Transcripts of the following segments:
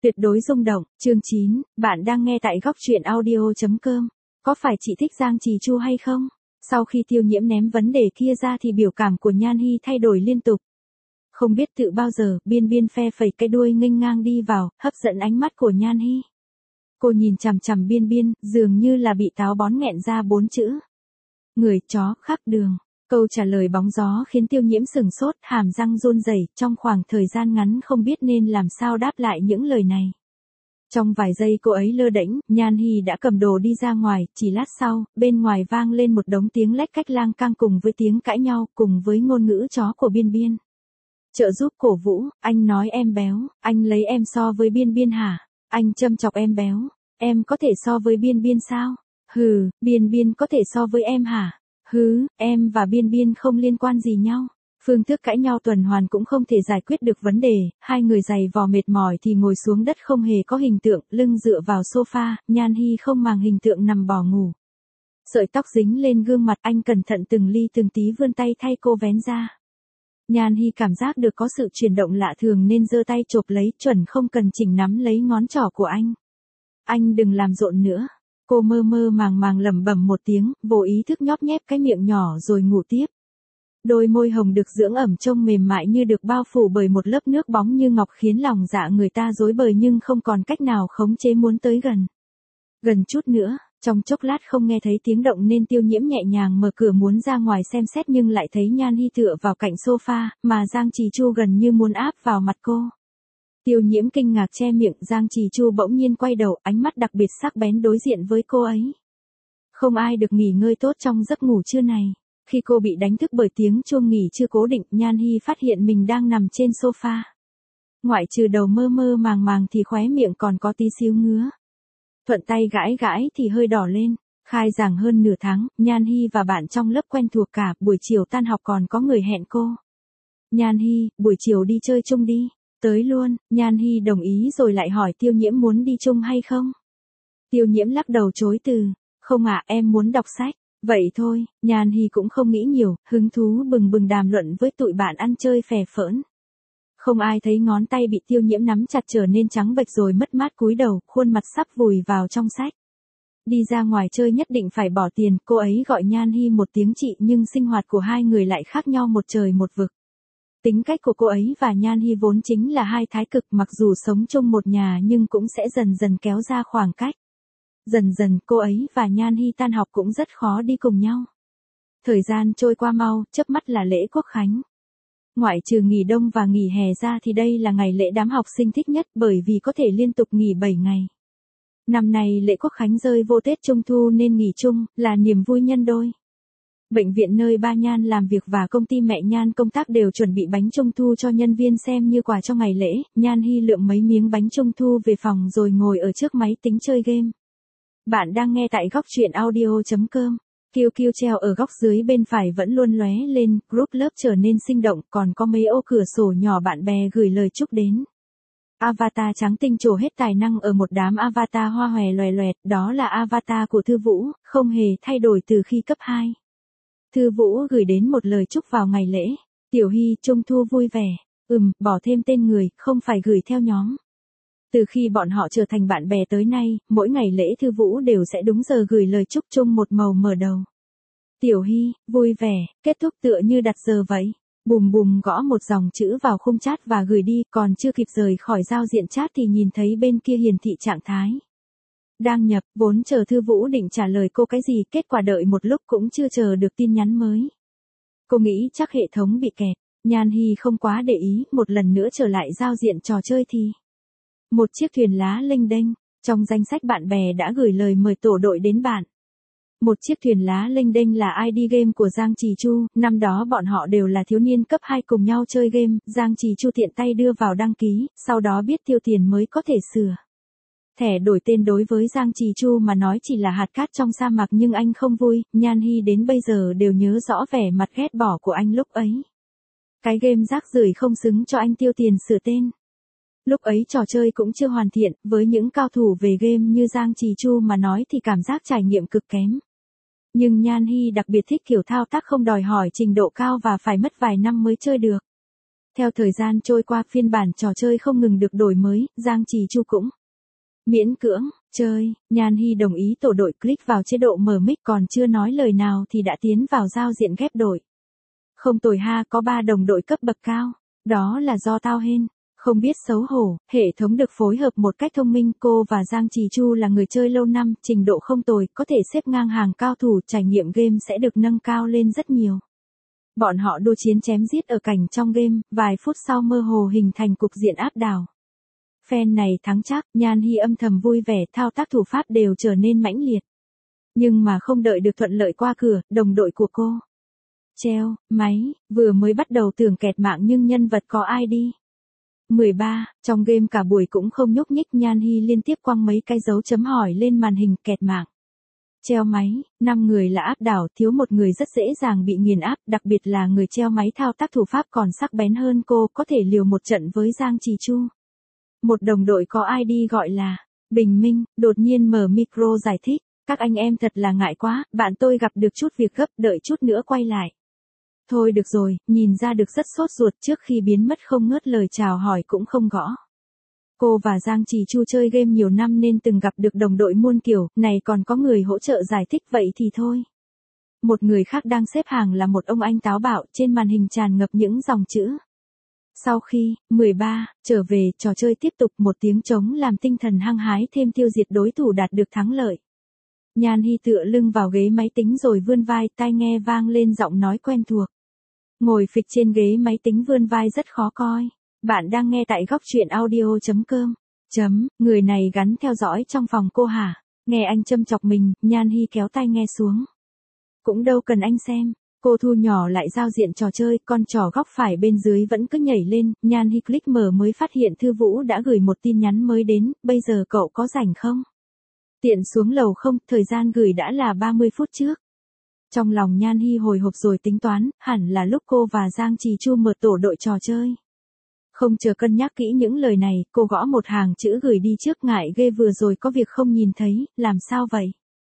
Tuyệt đối rung động, chương 9, bạn đang nghe tại góc truyện audio.com. Có phải chị thích Giang Trì Chu hay không? Sau khi Tiêu Nhiễm ném vấn đề kia ra thì biểu cảm của Nhan Hi thay đổi liên tục. Không biết tự bao giờ, Biên Biên phe phẩy cái đuôi nghênh ngang đi vào, hấp dẫn ánh mắt của Nhan Hi. Cô nhìn chằm chằm Biên Biên, dường như là bị táo bón nghẹn ra 4 chữ. Người chó khác đường. Câu trả lời bóng gió khiến Tiêu Nhiễm sừng sốt, hàm răng run rẩy, trong khoảng thời gian ngắn không biết nên làm sao đáp lại những lời này. Trong vài giây cô ấy lơ đễnh, Nhan Hi đã cầm đồ đi ra ngoài, chỉ lát sau, bên ngoài vang lên một đống tiếng lách cách lang cang cùng với tiếng cãi nhau, cùng với ngôn ngữ chó của Biên Biên. Trợ giúp cổ vũ, anh nói em béo, anh lấy em so với Biên Biên hả? Anh châm chọc em béo, em có thể so với Biên Biên sao? Hừ, Biên Biên có thể so với em hả? Hứ, em và Biên Biên không liên quan gì nhau. Phương thức cãi nhau tuần hoàn cũng không thể giải quyết được vấn đề, hai người giày vò mệt mỏi thì ngồi xuống đất không hề có hình tượng, lưng dựa vào sofa, Nhan Hi không màng hình tượng nằm bò ngủ. Sợi tóc dính lên gương mặt, anh cẩn thận từng ly từng tí vươn tay thay cô vén ra. Nhan Hi cảm giác được có sự chuyển động lạ thường nên giơ tay chộp lấy, chuẩn không cần chỉnh nắm lấy ngón trỏ của anh. Anh đừng làm rộn nữa. Cô mơ mơ màng màng lẩm bẩm một tiếng, vô ý thức nhóp nhép cái miệng nhỏ rồi ngủ tiếp. Đôi môi hồng được dưỡng ẩm trông mềm mại như được bao phủ bởi một lớp nước bóng như ngọc khiến lòng dạ người ta rối bời nhưng không còn cách nào khống chế muốn tới gần. Gần chút nữa, trong chốc lát không nghe thấy tiếng động nên Tiêu Nhiễm nhẹ nhàng mở cửa muốn ra ngoài xem xét nhưng lại thấy Nhan Hi tựa vào cạnh sofa, mà Giang Trì Chu gần như muốn áp vào mặt cô. Tiêu Nhiễm kinh ngạc che miệng, Giang Trì Chu bỗng nhiên quay đầu, ánh mắt đặc biệt sắc bén đối diện với cô ấy. Không ai được nghỉ ngơi tốt trong giấc ngủ trưa này. Khi cô bị đánh thức bởi tiếng chuông nghỉ chưa cố định, Nhan Hi phát hiện mình đang nằm trên sofa. Ngoại trừ đầu mơ mơ màng màng thì khóe miệng còn có tí xíu ngứa. Thuận tay gãi gãi thì hơi đỏ lên. Khai giảng hơn nửa tháng, Nhan Hi và bạn trong lớp quen thuộc cả, buổi chiều tan học còn có người hẹn cô. Nhan Hi, buổi chiều đi chơi chung đi. Tới luôn, Nhan Hi đồng ý rồi lại hỏi Tiêu Nhiễm muốn đi chung hay không. Tiêu Nhiễm lắc đầu chối từ, không ạ, em muốn đọc sách. Vậy thôi, Nhan Hi cũng không nghĩ nhiều, hứng thú bừng bừng đàm luận với tụi bạn ăn chơi phè phỡn. Không ai thấy ngón tay bị Tiêu Nhiễm nắm chặt trở nên trắng bệch rồi mất mát cúi đầu, khuôn mặt sắp vùi vào trong sách. Đi ra ngoài chơi nhất định phải bỏ tiền, cô ấy gọi Nhan Hi một tiếng chị nhưng sinh hoạt của hai người lại khác nhau một trời một vực. Tính cách của cô ấy và Nhan Hi vốn chính là hai thái cực, mặc dù sống chung một nhà nhưng cũng sẽ dần dần kéo ra khoảng cách. Dần dần cô ấy và Nhan Hi tan học cũng rất khó đi cùng nhau. Thời gian trôi qua mau, chớp mắt là lễ Quốc Khánh. Ngoại trừ nghỉ đông và nghỉ hè ra thì đây là ngày lễ đám học sinh thích nhất bởi vì có thể liên tục nghỉ 7 ngày. Năm nay lễ Quốc Khánh rơi vô Tết Trung Thu nên nghỉ chung, là niềm vui nhân đôi. Bệnh viện nơi ba Nhan làm việc và công ty mẹ Nhan công tác đều chuẩn bị bánh Trung Thu cho nhân viên xem như quà cho ngày lễ. Nhan Hi lượm mấy miếng bánh Trung Thu về phòng rồi ngồi ở trước máy tính chơi game. Bạn đang nghe tại góc truyện audio.com. QQ treo ở góc dưới bên phải vẫn luôn lóe lên, group lớp trở nên sinh động, còn có mấy ô cửa sổ nhỏ bạn bè gửi lời chúc đến. Avatar trắng tinh trổ hết tài năng ở một đám avatar hoa hòe loè loẹt, đó là avatar của Thư Vũ, không hề thay đổi từ khi cấp 2. Thư Vũ gửi đến một lời chúc vào ngày lễ. Tiểu Hy, Trung Thu vui vẻ. Bỏ thêm tên người, không phải gửi theo nhóm. Từ khi bọn họ trở thành bạn bè tới nay, mỗi ngày lễ Thư Vũ đều sẽ đúng giờ gửi lời chúc chung một màu mở đầu. Tiểu Hy, vui vẻ, kết thúc tựa như đặt giờ vậy. Bùm bùm gõ một dòng chữ vào khung chat và gửi đi, còn chưa kịp rời khỏi giao diện chat thì nhìn thấy bên kia hiển thị trạng thái. Đang nhập, vốn chờ Thư Vũ định trả lời cô cái gì, kết quả đợi một lúc cũng chưa chờ được tin nhắn mới. Cô nghĩ chắc hệ thống bị kẹt, Nhan Hi không quá để ý, một lần nữa trở lại giao diện trò chơi thì một chiếc thuyền lá lênh đênh, trong danh sách bạn bè đã gửi lời mời tổ đội đến bạn. Một chiếc thuyền lá lênh đênh là ID game của Giang Trì Chu, năm đó bọn họ đều là thiếu niên cấp 2 cùng nhau chơi game, Giang Trì Chu tiện tay đưa vào đăng ký, sau đó biết tiêu tiền mới có thể sửa. Thẻ đổi tên đối với Giang Trì Chu mà nói chỉ là hạt cát trong sa mạc nhưng anh không vui, Nhan Hi đến bây giờ đều nhớ rõ vẻ mặt ghét bỏ của anh lúc ấy. Cái game rác rưởi không xứng cho anh tiêu tiền sửa tên. Lúc ấy trò chơi cũng chưa hoàn thiện, với những cao thủ về game như Giang Trì Chu mà nói thì cảm giác trải nghiệm cực kém. Nhưng Nhan Hi đặc biệt thích kiểu thao tác không đòi hỏi trình độ cao và phải mất vài năm mới chơi được. Theo thời gian trôi qua phiên bản trò chơi không ngừng được đổi mới, Giang Trì Chu cũng miễn cưỡng chơi, Nhan Hi đồng ý tổ đội click vào chế độ mở mic còn chưa nói lời nào thì đã tiến vào giao diện ghép đội. Không tồi ha, có 3 đồng đội cấp bậc cao, đó là do tao hên. Không biết xấu hổ, hệ thống được phối hợp một cách thông minh, cô và Giang Trì Chu là người chơi lâu năm, trình độ không tồi, có thể xếp ngang hàng cao thủ, trải nghiệm game sẽ được nâng cao lên rất nhiều. Bọn họ đua chiến chém giết ở cảnh trong game, vài phút sau mơ hồ hình thành cục diện áp đảo. Phen này thắng chắc, Nhan Hi âm thầm vui vẻ, thao tác thủ pháp đều trở nên mãnh liệt. Nhưng mà không đợi được thuận lợi qua cửa, đồng đội của cô treo máy, vừa mới bắt đầu tưởng kẹt mạng nhưng nhân vật có ID. 13, trong game cả buổi cũng không nhúc nhích, Nhan Hi liên tiếp quăng mấy cái dấu chấm hỏi lên màn hình, kẹt mạng. Treo máy, 5 người là áp đảo, thiếu một người rất dễ dàng bị nghiền áp, đặc biệt là người treo máy thao tác thủ pháp còn sắc bén hơn cô, có thể liều một trận với Giang Trì Chu. Một đồng đội có ID gọi là Bình Minh, đột nhiên mở micro giải thích, các anh em thật là ngại quá, bạn tôi gặp được chút việc gấp, đợi chút nữa quay lại. Thôi được rồi, nhìn ra được rất sốt ruột, trước khi biến mất không ngớt lời chào hỏi cũng không gõ. Cô và Giang Trì Chu chơi game nhiều năm nên từng gặp được đồng đội muôn kiểu, này còn có người hỗ trợ giải thích, vậy thì thôi. Một người khác đang xếp hàng là một ông anh táo bạo, trên màn hình tràn ngập những dòng chữ. Sau khi 13 trở về, trò chơi tiếp tục, một tiếng trống làm tinh thần hăng hái thêm, tiêu diệt đối thủ đạt được thắng lợi. Nhan Hi tựa lưng vào ghế máy tính rồi vươn vai, tai nghe vang lên giọng nói quen thuộc. Ngồi phịch trên ghế máy tính vươn vai rất khó coi. Bạn đang nghe tại góc truyện audio.com. Người này gắn theo dõi trong phòng cô hả? Nghe anh châm chọc mình, Nhan Hi kéo tai nghe xuống. Cũng đâu cần anh xem. Cô thu nhỏ lại giao diện trò chơi, con trỏ góc phải bên dưới vẫn cứ nhảy lên, Nhan Hi click mở mới phát hiện Thư Vũ đã gửi một tin nhắn mới đến, bây giờ cậu có rảnh không? Tiện xuống lầu không, thời gian gửi đã là 30 phút trước. Trong lòng Nhan Hi hồi hộp rồi tính toán, hẳn là lúc cô và Giang Trì Chu mở tổ đội trò chơi. Không chờ cân nhắc kỹ những lời này, cô gõ một hàng chữ gửi đi trước, ngại ghê vừa rồi có việc không nhìn thấy, làm sao vậy?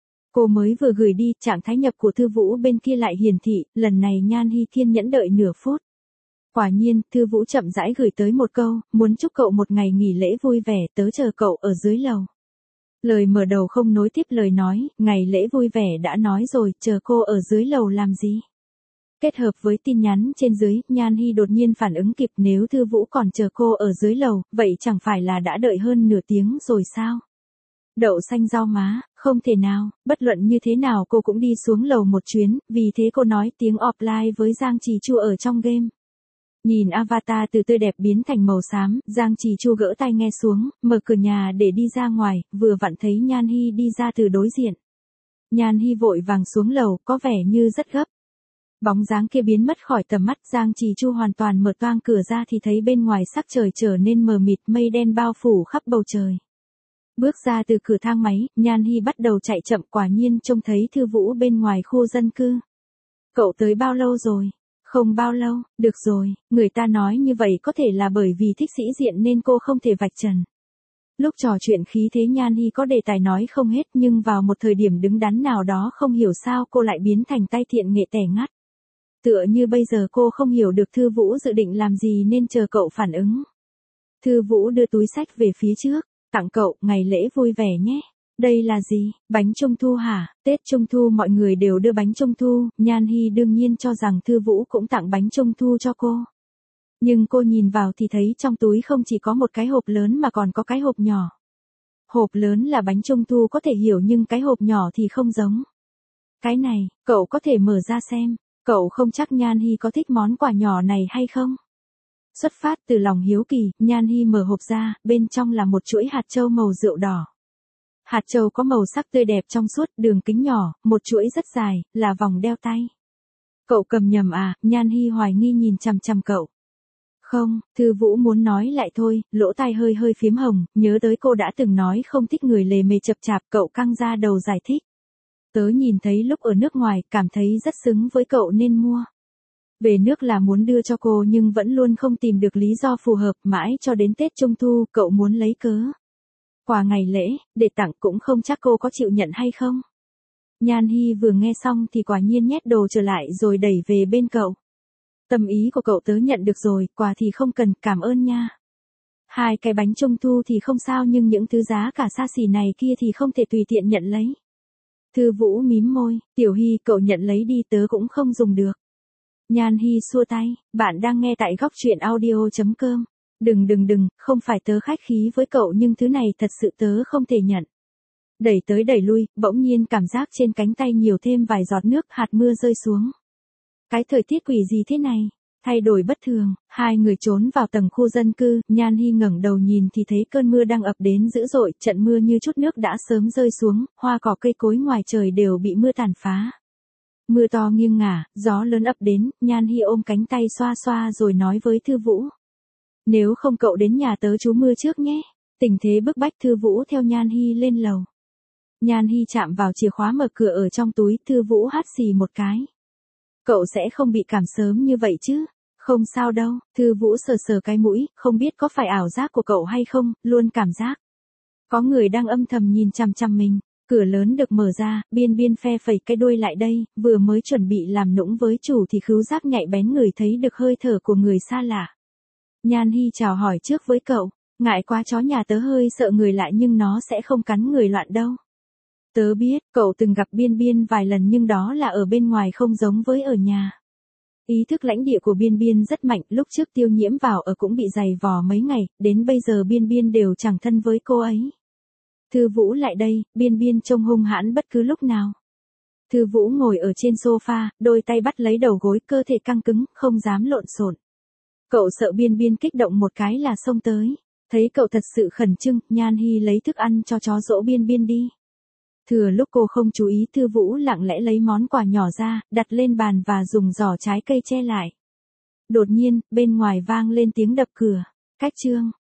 Cô mới vừa gửi đi, trạng thái nhập của Thư Vũ bên kia lại hiển thị, lần này Nhan Hi kiên nhẫn đợi nửa phút. Quả nhiên, Thư Vũ chậm rãi gửi tới một câu, muốn chúc cậu một ngày nghỉ lễ vui vẻ, tớ chờ cậu ở dưới lầu. Lời mở đầu không nối tiếp lời nói, ngày lễ vui vẻ đã nói rồi, chờ cô ở dưới lầu làm gì? Kết hợp với tin nhắn trên dưới, Nhan Hi đột nhiên phản ứng kịp, nếu Thư Vũ còn chờ cô ở dưới lầu, vậy chẳng phải là đã đợi hơn nửa tiếng rồi sao? Đậu xanh rau má, không thể nào, bất luận như thế nào cô cũng đi xuống lầu một chuyến, vì thế cô nói tiếng offline với Giang Trì Chu ở trong game. Nhìn avatar từ tươi đẹp biến thành màu xám, Giang Trì Chu gỡ tai nghe xuống, mở cửa nhà để đi ra ngoài, vừa vặn thấy Nhan Hi đi ra từ đối diện. Nhan Hi vội vàng xuống lầu, có vẻ như rất gấp. Bóng dáng kia biến mất khỏi tầm mắt, Giang Trì Chu hoàn toàn mở toang cửa ra thì thấy bên ngoài sắc trời trở nên mờ mịt, mây đen bao phủ khắp bầu trời. Bước ra từ cửa thang máy, Nhan Hi bắt đầu chạy chậm, quả nhiên trông thấy Thư Vũ bên ngoài khu dân cư. Cậu tới bao lâu rồi? Không bao lâu, được rồi, người ta nói như vậy có thể là bởi vì thích sĩ diện nên cô không thể vạch trần. Lúc trò chuyện khí thế Nhan Hi có đề tài nói không hết, nhưng vào một thời điểm đứng đắn nào đó không hiểu sao cô lại biến thành tay thiện nghệ tẻ ngắt. Tựa như bây giờ cô không hiểu được Thư Vũ dự định làm gì nên chờ cậu phản ứng. Thư Vũ đưa túi sách về phía trước, tặng cậu, ngày lễ vui vẻ nhé. Đây là gì, bánh trung thu hả? Tết trung thu mọi người đều đưa bánh trung thu, Nhan Hi đương nhiên cho rằng Thư Vũ cũng tặng bánh trung thu cho cô. Nhưng cô nhìn vào thì thấy trong túi không chỉ có một cái hộp lớn mà còn có cái hộp nhỏ. Hộp lớn là bánh trung thu có thể hiểu nhưng cái hộp nhỏ thì không giống. Cái này, cậu có thể mở ra xem, cậu không chắc Nhan Hi có thích món quà nhỏ này hay không? Xuất phát từ lòng hiếu kỳ, Nhan Hi mở hộp ra, bên trong là một chuỗi hạt châu màu rượu đỏ. Hạt châu có màu sắc tươi đẹp trong suốt, đường kính nhỏ, một chuỗi rất dài, là vòng đeo tay. Cậu cầm nhầm à? Nhan Hi hoài nghi nhìn chằm chằm cậu. Không, Thư Vũ muốn nói lại thôi, lỗ tai hơi hơi phím hồng, nhớ tới cô đã từng nói không thích người lề mề chập chạp, cậu căng ra đầu giải thích. Tớ nhìn thấy lúc ở nước ngoài, cảm thấy rất xứng với cậu nên mua. Về nước là muốn đưa cho cô nhưng vẫn luôn không tìm được lý do phù hợp, mãi cho đến Tết Trung Thu, cậu muốn lấy cớ quà ngày lễ, để tặng, cũng không chắc cô có chịu nhận hay không. Nhan Hi vừa nghe xong thì quả nhiên nhét đồ trở lại rồi đẩy về bên cậu. Tâm ý của cậu tớ nhận được rồi, quà thì không cần, cảm ơn nha. 2 cái bánh trung thu thì không sao nhưng những thứ giá cả xa xỉ này kia thì không thể tùy tiện nhận lấy. Thư Vũ mím môi, Tiểu Hy cậu nhận lấy đi tớ cũng không dùng được. Nhan Hy xua tay, bạn đang nghe tại góc truyện audio.com. Đừng, không phải tớ khách khí với cậu nhưng thứ này thật sự tớ không thể nhận. Đẩy tới đẩy lui, bỗng nhiên cảm giác trên cánh tay nhiều thêm vài giọt nước, hạt mưa rơi xuống. Cái thời tiết quỷ gì thế này? Thay đổi bất thường, 2 người trốn vào tầng khu dân cư, Nhan Hy ngẩng đầu nhìn thì thấy cơn mưa đang ập đến dữ dội, trận mưa như chút nước đã sớm rơi xuống, hoa cỏ cây cối ngoài trời đều bị mưa tàn phá. Mưa to nghiêng ngả, gió lớn ập đến, Nhan Hy ôm cánh tay xoa xoa rồi nói với Thư Vũ. Nếu không cậu đến nhà tớ trú mưa trước nhé. Tình thế bức bách, Thư Vũ theo Nhan Hy lên lầu. Nhan Hy chạm vào chìa khóa mở cửa ở trong túi, Thư Vũ hắt xì một cái. Cậu sẽ không bị cảm sớm như vậy chứ? Không sao đâu, Thư Vũ sờ sờ cái mũi, không biết có phải ảo giác của cậu hay không, luôn cảm giác có người đang âm thầm nhìn chằm chằm mình. Cửa lớn được mở ra, Biên Biên phe phẩy cái đuôi lại đây, vừa mới chuẩn bị làm nũng với chủ thì khứu giác nhạy bén ngửi thấy được hơi thở của người xa lạ. Nhan Hy chào hỏi trước với cậu, ngại quá chó nhà tớ hơi sợ người lạ nhưng nó sẽ không cắn người loạn đâu. Tớ biết, cậu từng gặp Biên Biên vài lần nhưng đó là ở bên ngoài không giống với ở nhà. Ý thức lãnh địa của Biên Biên rất mạnh, lúc trước Tiêu Nhiễm vào ở cũng bị giày vò mấy ngày, đến bây giờ Biên Biên đều chẳng thân với cô ấy. Thư Vũ lại đây, Biên Biên trông hung hãn bất cứ lúc nào. Thư Vũ ngồi ở trên sofa, đôi tay bắt lấy đầu gối, cơ thể căng cứng, không dám lộn xộn. Cậu sợ Biên Biên kích động một cái là xông tới. Thấy cậu thật sự khẩn trương, Nhan Hy lấy thức ăn cho chó dỗ Biên Biên đi. Thừa lúc cô không chú ý, Thư Vũ lặng lẽ lấy món quà nhỏ ra, đặt lên bàn và dùng giỏ trái cây che lại. Đột nhiên, bên ngoài vang lên tiếng đập cửa. Cách chương.